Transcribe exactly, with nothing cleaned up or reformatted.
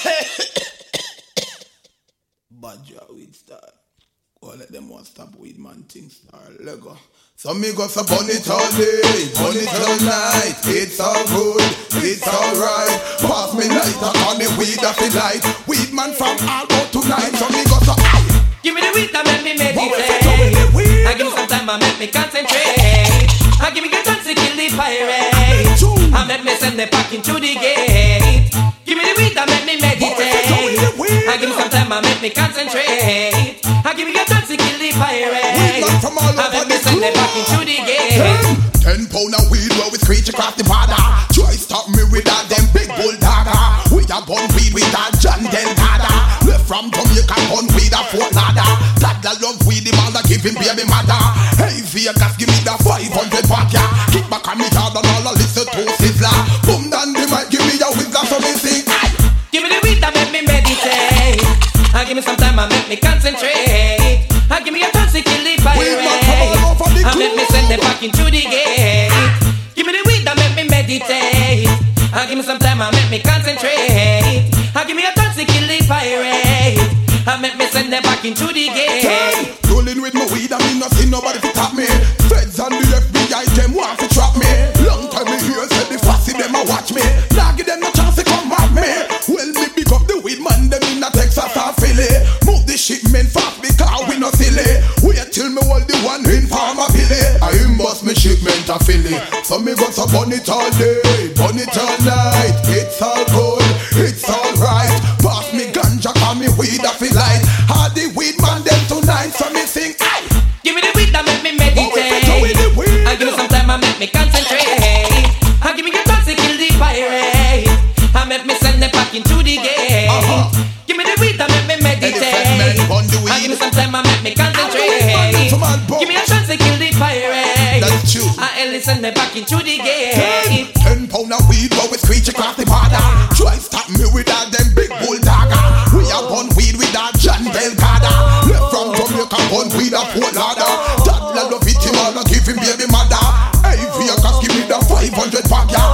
Badger weed star. Go let them want stop weed man things star Lego. So me go so burn it all day, burn it all night. It's all good, it's alright. Pass me lighter on the weed of the light. Weed man from all out tonight. So me go so aye. Give me the weed that make me meditate. I give me some time, I make me concentrate. I give me a chance to kill the pirate. I make me send the pack into the gate. Give me the weed that make me meditate. I give me some time, I make me concentrate. I give me a chance to kill the pirate. I make me send the pack into the gate. Ten pound of weed where we screech across the border. Try stop me with that them big bulldogger. We a bun weed with that John Delgado. Left from Jamaica bun weed a Fort Ladder. That love weed the mother give him baby mother. Hey Vegas give me the five hundred back ya. Kick back on me hard and all I listen to Sizzler. Boom down the mic give me a whistler so me sing. Give me the weed that make me meditate. I give me some time I make me concentrate. I give me a chance to kill the pirate. I make me send them back into the gate. Give me the weed that make me meditate. I give me some time I make me concentrate. I give me a chance to kill the pirate. I make me send them back into the gate. Rolling with my weed I mean not see nobody to tap me. Feds and the F B I them want to trap me. Long time me hear said the fussy them a watch me. Now give them a chance to come at me. Well me pick up the weed man them in a Texas or Philly. Move the shipment fast because we no silly. Wait till me hold the one in Farmer Billy. I bust me shipment a Philly. So me go so burn it all day, burn it all night. It's all good, it's all right. Pass me ganja call me weed a feel light. All the weed man them tonight so me sing aye. Give me the weed that make me meditate. I give me some time I make me concentrate. I give me a chance to kill the pirate. I make me send them back into the gate. Uh-huh. Give me the weed that make me meditate. I give me some time I make me concentrate. Give me a chance to kill the pirate. That's true. I listen them back into the gate. Ten, ten pound of weed but we screech across the border. Try stop me with that them big bulldogger. We are bun weed with that John Delgado. Left from Jamaica bun weed a Fort Ladder. That love it him all give him baby mother. Hey Vegas give me the five hundred back ya.